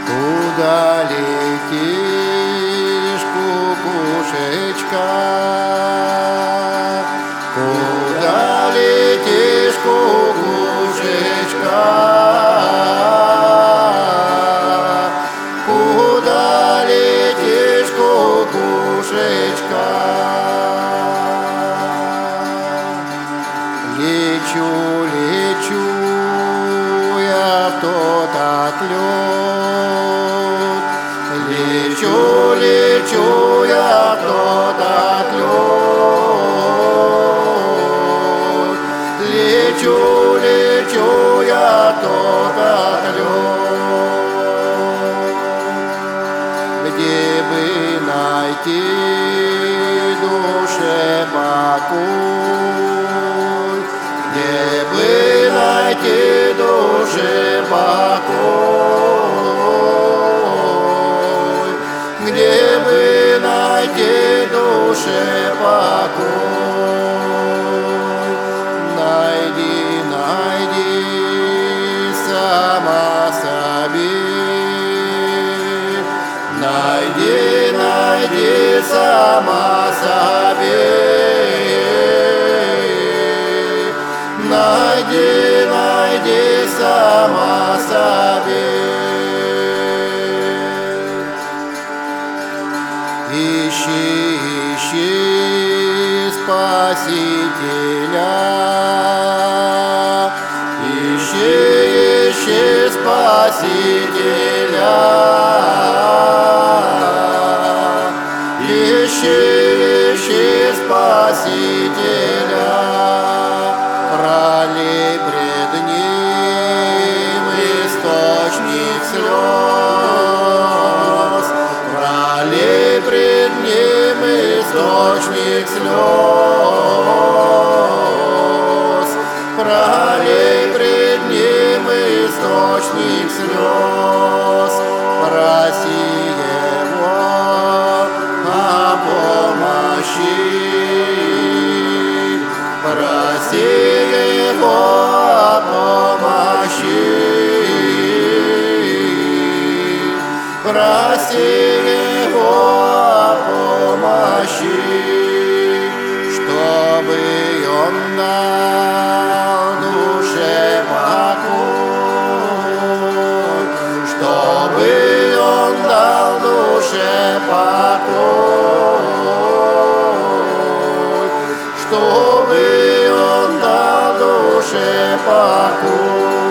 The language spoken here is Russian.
Куда летишь, кукушечка? Куда летишь, кукушечка? Куда летишь, кукушечка? Лечу, лечу я в тот отлет. Лечу, лечу я в тот отлет. Лечу, лечу я в тот отлет. Где бы найти душе покой? Где бы найти душе покой? Где бы найти душе покой? Найди, найди сама себе. Найди, найди сама себе. Найди, найди сама себе. Ищи, ищи Спасителя. Ищи, ищи Спасителя. Ищи, ищи Спасителя. Пролей пред ним источник слез. Пролей пред ним источник слез. Пролей пред ним источник слез. Проси его о помощи. Проси его о помощи. Проси его о помощи, чтобы он дал душе покой, чтобы он дал душе покой, чтобы он дал душе покой.